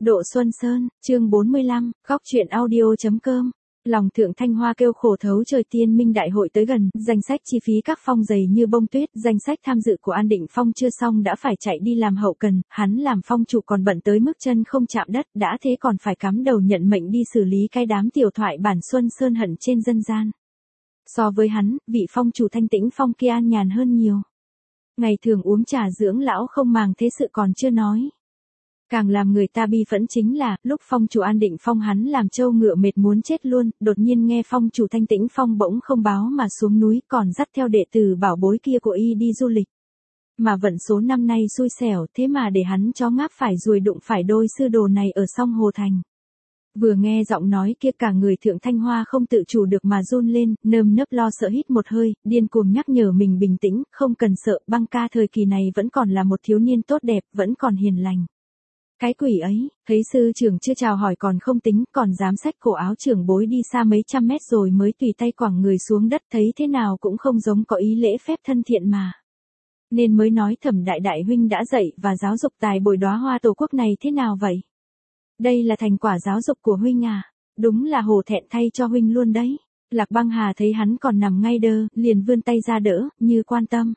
Độ Xuân Sơn, chương 45, góc truyện audio.com. Lòng Thượng Thanh Hoa kêu khổ thấu trời, Tiên Minh Đại hội tới gần, danh sách chi phí các phong dày như bông tuyết, danh sách tham dự của An Định Phong chưa xong đã phải chạy đi làm hậu cần, hắn làm phong chủ còn bận tới mức chân không chạm đất, đã thế còn phải cắm đầu nhận mệnh đi xử lý cái đám tiểu thoại bản Xuân Sơn hận trên dân gian. So với hắn, vị phong chủ Thanh Tĩnh Phong kia an nhàn hơn nhiều. Ngày thường uống trà dưỡng lão không màng thế sự còn chưa nói. Càng làm người ta bi phẫn chính là, lúc phong chủ An Định Phong hắn làm trâu ngựa mệt muốn chết luôn, đột nhiên nghe phong chủ Thanh Tĩnh Phong bỗng không báo mà xuống núi, còn dắt theo đệ tử bảo bối kia của y đi du lịch. Mà vận số năm nay xui xẻo, thế mà để hắn chó ngáp phải ruồi đụng phải đôi sư đồ này ở song Hồ Thành. Vừa nghe giọng nói kia cả người Thượng Thanh Hoa không tự chủ được mà run lên, nơm nớp lo sợ hít một hơi, điên cuồng nhắc nhở mình bình tĩnh, không cần sợ, băng ca thời kỳ này vẫn còn là một thiếu niên tốt đẹp, vẫn còn hiền lành. Cái quỷ ấy, thấy sư trưởng chưa chào hỏi còn không tính, còn dám xách cổ áo trưởng bối đi xa mấy trăm mét rồi mới tùy tay quẳng người xuống đất, thấy thế nào cũng không giống có ý lễ phép thân thiện mà. Nên mới nói Thẩm đại huynh đã dạy và giáo dục tài bồi đóa hoa tổ quốc này thế nào vậy? Đây là thành quả giáo dục của huynh à? Đúng là hổ thẹn thay cho huynh luôn đấy. Lạc Băng Hà thấy hắn còn nằm ngay đơ, liền vươn tay ra đỡ, như quan tâm.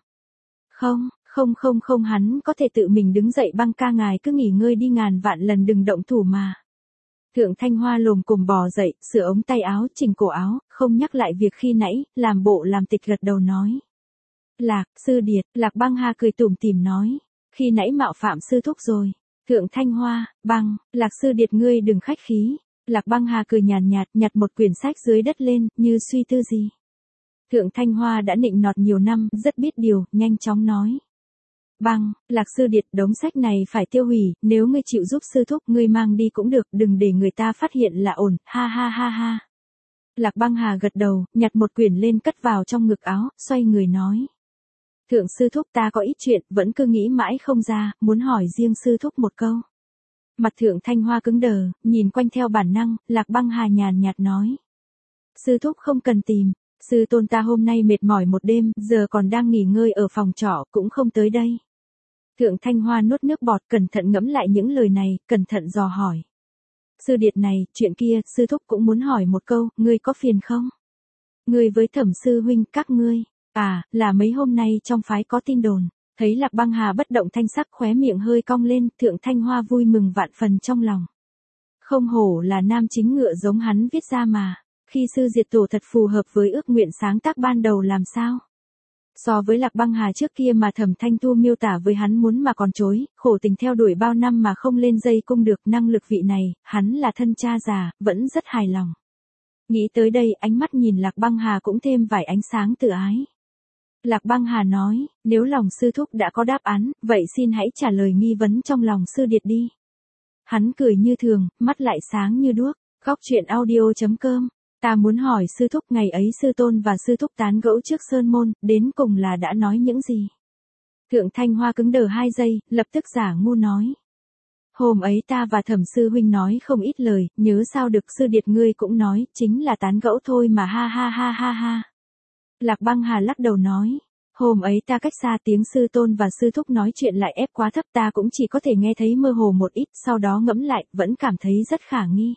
Không, hắn có thể tự mình đứng dậy, Băng ca ngài cứ nghỉ ngơi đi, ngàn vạn lần đừng động thủ mà. Thượng Thanh Hoa lồm cồm bò dậy, sửa ống tay áo, chỉnh cổ áo, không nhắc lại việc khi nãy, làm bộ làm tịch gật đầu nói. Lạc, sư điệt, Lạc Băng Hà cười tủm tỉm nói. Khi nãy mạo phạm sư thúc rồi. Thượng Thanh Hoa, Lạc sư điệt ngươi đừng khách khí. Lạc Băng Hà cười nhàn nhạt, nhặt một quyển sách dưới đất lên, như suy tư gì. Thượng Thanh Hoa đã nịnh nọt nhiều năm, rất biết điều, nhanh chóng nói. Lạc sư điệt, đống sách này phải tiêu hủy, nếu ngươi chịu giúp sư thúc ngươi mang đi cũng được, đừng để người ta phát hiện là ổn, ha. Lạc Băng Hà gật đầu, nhặt một quyển lên cất vào trong ngực áo, xoay người nói. Thượng sư thúc, ta có ít chuyện, vẫn cứ nghĩ mãi không ra, muốn hỏi riêng sư thúc một câu. Mặt Thượng Thanh Hoa cứng đờ, nhìn quanh theo bản năng, Lạc Băng Hà nhàn nhạt nói. Sư thúc không cần tìm, sư tôn ta hôm nay mệt mỏi một đêm, giờ còn đang nghỉ ngơi ở phòng trọ, cũng không tới đây. Thượng Thanh Hoa nuốt nước bọt, cẩn thận ngẫm lại những lời này, cẩn thận dò hỏi. Sư điệt này, chuyện kia, sư thúc cũng muốn hỏi một câu, ngươi có phiền không? Ngươi với Thẩm sư huynh các ngươi. Là mấy hôm nay trong phái có tin đồn. Thấy Lạc Băng Hà bất động thanh sắc, khóe miệng hơi cong lên, Thượng Thanh Hoa vui mừng vạn phần trong lòng. Không hổ là nam chính ngựa giống hắn viết ra mà. Khi sư diệt tổ thật phù hợp với ước nguyện sáng tác ban đầu làm sao? So với Lạc Băng Hà trước kia mà Thẩm Thanh Thu miêu tả với hắn muốn mà còn chối, khổ tình theo đuổi bao năm mà không lên dây cung được, năng lực vị này, hắn là thân cha già, vẫn rất hài lòng. Nghĩ tới đây, ánh mắt nhìn Lạc Băng Hà cũng thêm vài ánh sáng tự ái. Lạc Băng Hà nói, nếu lòng sư thúc đã có đáp án, vậy xin hãy trả lời nghi vấn trong lòng sư điệt đi. Hắn cười như thường, mắt lại sáng như đuốc. Góc truyện audio.com. Ta muốn hỏi sư thúc, ngày ấy sư tôn và sư thúc tán gẫu trước sơn môn, đến cùng là đã nói những gì? Thượng Thanh Hoa cứng đờ 2 giây, lập tức giả ngu nói. Hôm ấy ta và Thẩm sư huynh nói không ít lời, nhớ sao được, sư điệt ngươi cũng nói, chính là tán gẫu thôi mà, ha. Lạc Băng Hà lắc đầu nói. Hôm ấy ta cách xa, tiếng sư tôn và sư thúc nói chuyện lại ép quá thấp, ta cũng chỉ có thể nghe thấy mơ hồ một ít, sau đó ngẫm lại, vẫn cảm thấy rất khả nghi.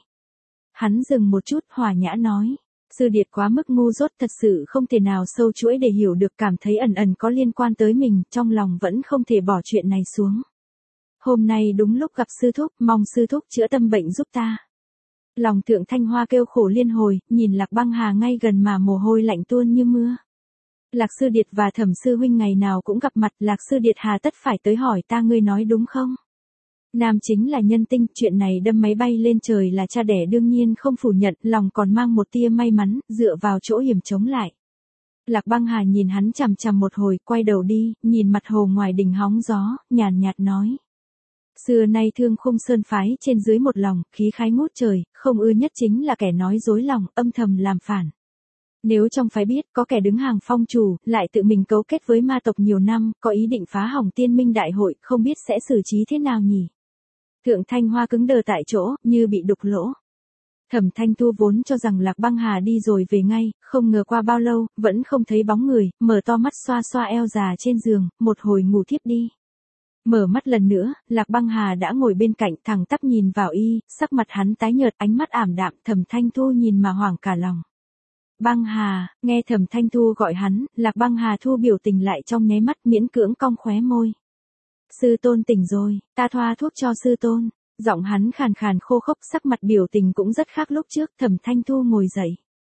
Hắn dừng một chút, hòa nhã nói. Sư điệt quá mức ngu dốt, thật sự không thể nào sâu chuỗi để hiểu được, cảm thấy ẩn có liên quan tới mình, trong lòng vẫn không thể bỏ chuyện này xuống. Hôm nay đúng lúc gặp sư thúc, mong sư thúc chữa tâm bệnh giúp ta. Lòng Thượng Thanh Hoa kêu khổ liên hồi, nhìn Lạc Băng Hà ngay gần mà mồ hôi lạnh tuôn như mưa. Lạc sư điệt và Thẩm sư huynh ngày nào cũng gặp mặt, Lạc sư điệt hà tất phải tới hỏi ta, ngươi nói đúng không? Nam chính là nhân tinh, chuyện này đâm máy bay lên trời là cha đẻ đương nhiên không phủ nhận, lòng còn mang một tia may mắn, dựa vào chỗ hiểm chống lại. Lạc Băng Hà nhìn hắn chằm chằm một hồi, quay đầu đi, nhìn mặt hồ ngoài đình hóng gió, nhàn nhạt nói. Xưa nay Thương Khung Sơn phái trên dưới một lòng, khí khái ngút trời, không ưa nhất chính là kẻ nói dối lòng, âm thầm làm phản. Nếu trong phái biết có kẻ đứng hàng phong chủ, lại tự mình cấu kết với ma tộc nhiều năm, có ý định phá hỏng Tiên Minh Đại hội, không biết sẽ xử trí thế nào nhỉ? Thượng Thanh Hoa cứng đờ tại chỗ, như bị đục lỗ. Thẩm Thanh Thu vốn cho rằng Lạc Băng Hà đi rồi về ngay, không ngờ qua bao lâu, vẫn không thấy bóng người, mở to mắt xoa xoa eo già trên giường, một hồi ngủ thiếp đi. Mở mắt lần nữa, Lạc Băng Hà đã ngồi bên cạnh thẳng tắp nhìn vào y, sắc mặt hắn tái nhợt, ánh mắt ảm đạm, Thẩm Thanh Thu nhìn mà hoảng cả lòng. Băng Hà, nghe Thẩm Thanh Thu gọi hắn, Lạc Băng Hà thu biểu tình lại trong nháy mắt, miễn cưỡng cong khóe môi. Sư tôn tỉnh rồi, ta thoa thuốc cho sư tôn. Giọng hắn khàn khàn khô khốc, sắc mặt biểu tình cũng rất khác lúc trước. Thẩm Thanh Thu ngồi dậy.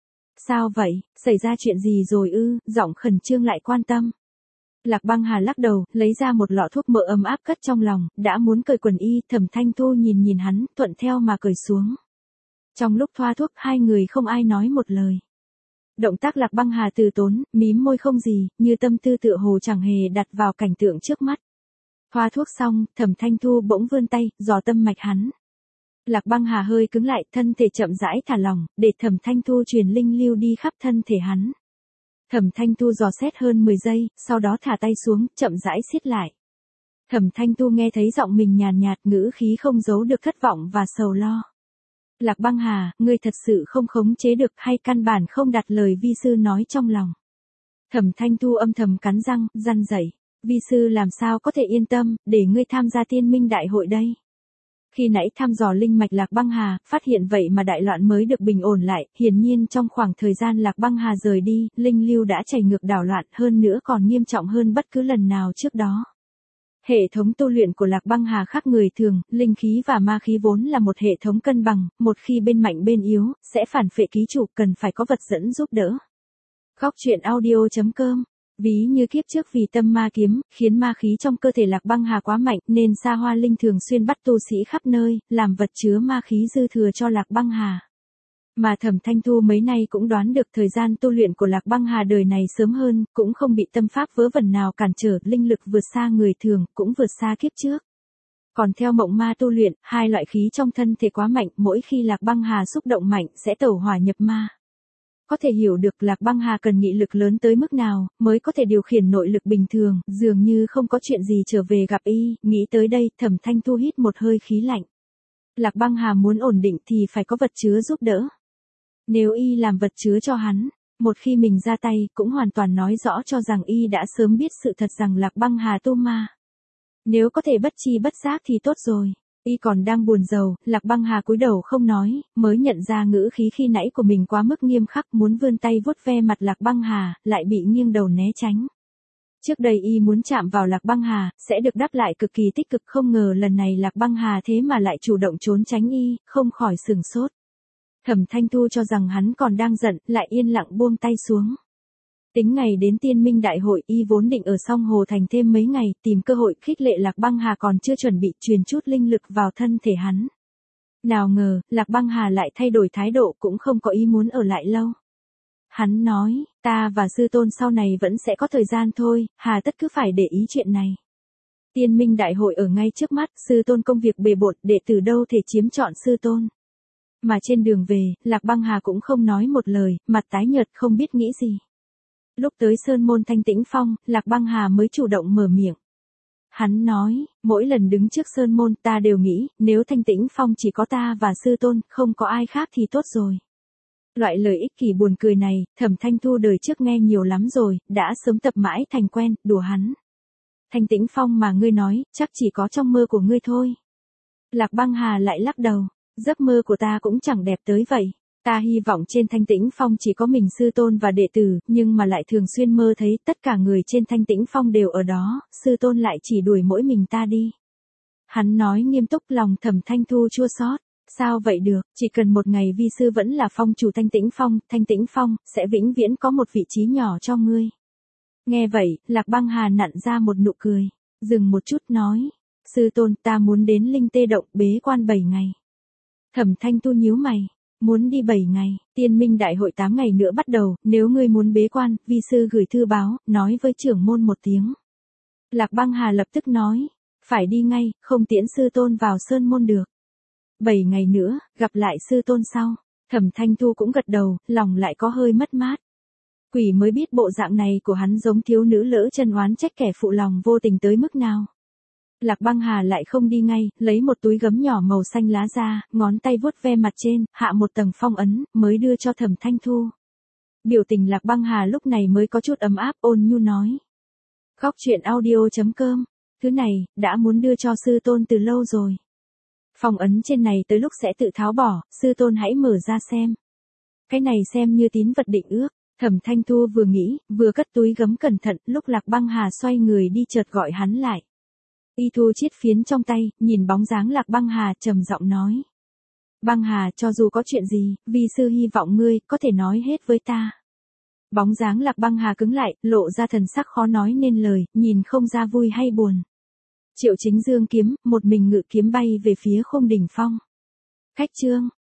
Sao vậy, xảy ra chuyện gì rồi ư? Giọng khẩn trương lại quan tâm. Lạc Băng Hà lắc đầu, lấy ra một lọ thuốc mỡ ấm áp cất trong lòng, đã muốn cởi quần y. Thẩm Thanh Thu nhìn hắn, thuận theo mà cởi xuống. Trong lúc thoa thuốc, hai người không ai nói một lời. Động tác Lạc Băng Hà từ tốn, mím môi không gì, như tâm tư tựa hồ chẳng hề đặt vào cảnh tượng trước mắt. Thoa thuốc xong, Thẩm Thanh Thu bỗng vươn tay, dò tâm mạch hắn. Lạc Băng Hà hơi cứng lại, thân thể chậm rãi thả lỏng, để Thẩm Thanh Thu truyền linh lưu đi khắp thân thể hắn. Thẩm Thanh Thu dò xét hơn 10 giây, sau đó thả tay xuống, chậm rãi siết lại. Thẩm Thanh Thu nghe thấy giọng mình nhàn nhạt, ngữ khí không giấu được thất vọng và sầu lo. Lạc Băng Hà, ngươi thật sự không khống chế được hay căn bản không đặt lời vi sư nói trong lòng. Thẩm Thanh Thu âm thầm cắn răng, răn rẩy. Vi sư làm sao có thể yên tâm, để ngươi tham gia Tiên Minh Đại hội đây. Khi nãy thăm dò linh mạch Lạc Băng Hà, phát hiện vậy mà đại loạn mới được bình ổn lại, hiển nhiên trong khoảng thời gian Lạc Băng Hà rời đi, linh lưu đã chảy ngược đảo loạn, hơn nữa còn nghiêm trọng hơn bất cứ lần nào trước đó. Hệ thống tu luyện của Lạc Băng Hà khác người thường, linh khí và ma khí vốn là một hệ thống cân bằng, một khi bên mạnh bên yếu, sẽ phản phệ ký chủ, cần phải có vật dẫn giúp đỡ. Góc truyện audio.com. Ví như kiếp trước vì tâm ma kiếm, khiến ma khí trong cơ thể Lạc Băng Hà quá mạnh, nên Sa Hoa Linh thường xuyên bắt tu sĩ khắp nơi, làm vật chứa ma khí dư thừa cho Lạc Băng Hà. Mà Thẩm Thanh Thu mấy nay cũng đoán được thời gian tu luyện của Lạc Băng Hà đời này sớm hơn, cũng không bị tâm pháp vớ vẩn nào cản trở, linh lực vượt xa người thường, cũng vượt xa kiếp trước. Còn theo mộng ma tu luyện, hai loại khí trong thân thể quá mạnh, mỗi khi Lạc Băng Hà xúc động mạnh sẽ tẩu hỏa nhập ma. Có thể hiểu được Lạc Băng Hà cần nghị lực lớn tới mức nào, mới có thể điều khiển nội lực bình thường, dường như không có chuyện gì trở về gặp y, nghĩ tới đây, Thẩm Thanh Thu hít một hơi khí lạnh. Lạc Băng Hà muốn ổn định thì phải có vật chứa giúp đỡ. Nếu y làm vật chứa cho hắn, một khi mình ra tay, cũng hoàn toàn nói rõ cho rằng y đã sớm biết sự thật rằng Lạc Băng Hà tu ma. Nếu có thể bất chi bất giác thì tốt rồi. Y còn đang buồn rầu, Lạc Băng Hà cúi đầu không nói, mới nhận ra ngữ khí khi nãy của mình quá mức nghiêm khắc, muốn vươn tay vuốt ve mặt Lạc Băng Hà, lại bị nghiêng đầu né tránh. Trước đây y muốn chạm vào Lạc Băng Hà, sẽ được đáp lại cực kỳ tích cực, không ngờ lần này Lạc Băng Hà thế mà lại chủ động trốn tránh y, không khỏi sửng sốt. Thẩm Thanh Thu cho rằng hắn còn đang giận, lại yên lặng buông tay xuống. Tính ngày đến Tiên Minh Đại hội, y vốn định ở Song Hồ Thành thêm mấy ngày, tìm cơ hội khích lệ Lạc Băng Hà còn chưa chuẩn bị truyền chút linh lực vào thân thể hắn. Nào ngờ, Lạc Băng Hà lại thay đổi thái độ, cũng không có ý muốn ở lại lâu. Hắn nói, ta và sư tôn sau này vẫn sẽ có thời gian thôi, hà tất cứ phải để ý chuyện này. Tiên Minh Đại hội ở ngay trước mắt, sư tôn công việc bề bộn, đệ tử đâu thể chiếm trọn sư tôn. Mà trên đường về, Lạc Băng Hà cũng không nói một lời, mặt tái nhợt không biết nghĩ gì. Lúc tới Sơn Môn Thanh Tĩnh Phong, Lạc Băng Hà mới chủ động mở miệng. Hắn nói, mỗi lần đứng trước Sơn Môn ta đều nghĩ, nếu Thanh Tĩnh Phong chỉ có ta và sư tôn, không có ai khác thì tốt rồi. Loại lời ích kỷ buồn cười này, Thẩm Thanh Thu đời trước nghe nhiều lắm rồi, đã sớm tập mãi thành quen, đùa hắn. Thanh Tĩnh Phong mà ngươi nói, chắc chỉ có trong mơ của ngươi thôi. Lạc Băng Hà lại lắc đầu, giấc mơ của ta cũng chẳng đẹp tới vậy. Ta hy vọng trên Thanh Tĩnh Phong chỉ có mình sư tôn và đệ tử, nhưng mà lại thường xuyên mơ thấy tất cả người trên Thanh Tĩnh Phong đều ở đó, sư tôn lại chỉ đuổi mỗi mình ta đi. Hắn nói nghiêm túc, lòng Thẩm Thanh Thu chua xót. Sao vậy được, chỉ cần một ngày vi sư vẫn là phong chủ Thanh Tĩnh Phong, sẽ vĩnh viễn có một vị trí nhỏ cho ngươi. Nghe vậy, Lạc Băng Hà nặn ra một nụ cười, dừng một chút nói, sư tôn ta muốn đến Linh Tê Động bế quan 7 ngày. Thẩm Thanh Thu nhíu mày. Muốn đi 7 ngày, Tiên Minh Đại hội 8 ngày nữa bắt đầu, nếu ngươi muốn bế quan, vi sư gửi thư báo, nói với trưởng môn một tiếng. Lạc Băng Hà lập tức nói, phải đi ngay, không tiễn sư tôn vào sơn môn được. 7 ngày nữa, gặp lại sư tôn sau. Thẩm Thanh Thu cũng gật đầu, lòng lại có hơi mất mát. Quỷ mới biết bộ dạng này của hắn giống thiếu nữ lỡ chân oán trách kẻ phụ lòng vô tình tới mức nào. Lạc Băng Hà lại không đi ngay, lấy một túi gấm nhỏ màu xanh lá ra, ngón tay vuốt ve mặt trên, hạ một tầng phong ấn, mới đưa cho Thẩm Thanh Thu. Biểu tình Lạc Băng Hà lúc này mới có chút ấm áp, ôn nhu nói. Góc truyện audio.com Thứ này, đã muốn đưa cho sư tôn từ lâu rồi. Phong ấn trên này tới lúc sẽ tự tháo bỏ, sư tôn hãy mở ra xem. Cái này xem như tín vật định ước. Thẩm Thanh Thu vừa nghĩ, vừa cất túi gấm cẩn thận, lúc Lạc Băng Hà xoay người đi chợt gọi hắn lại. Y thu chiết phiến trong tay, nhìn bóng dáng Lạc Băng Hà trầm giọng nói. Băng Hà, cho dù có chuyện gì, vi sư hy vọng ngươi có thể nói hết với ta. Bóng dáng Lạc Băng Hà cứng lại, lộ ra thần sắc khó nói nên lời, nhìn không ra vui hay buồn. Triệu Chính Dương kiếm, một mình ngự kiếm bay về phía Khung Đỉnh Phong. Khách trương,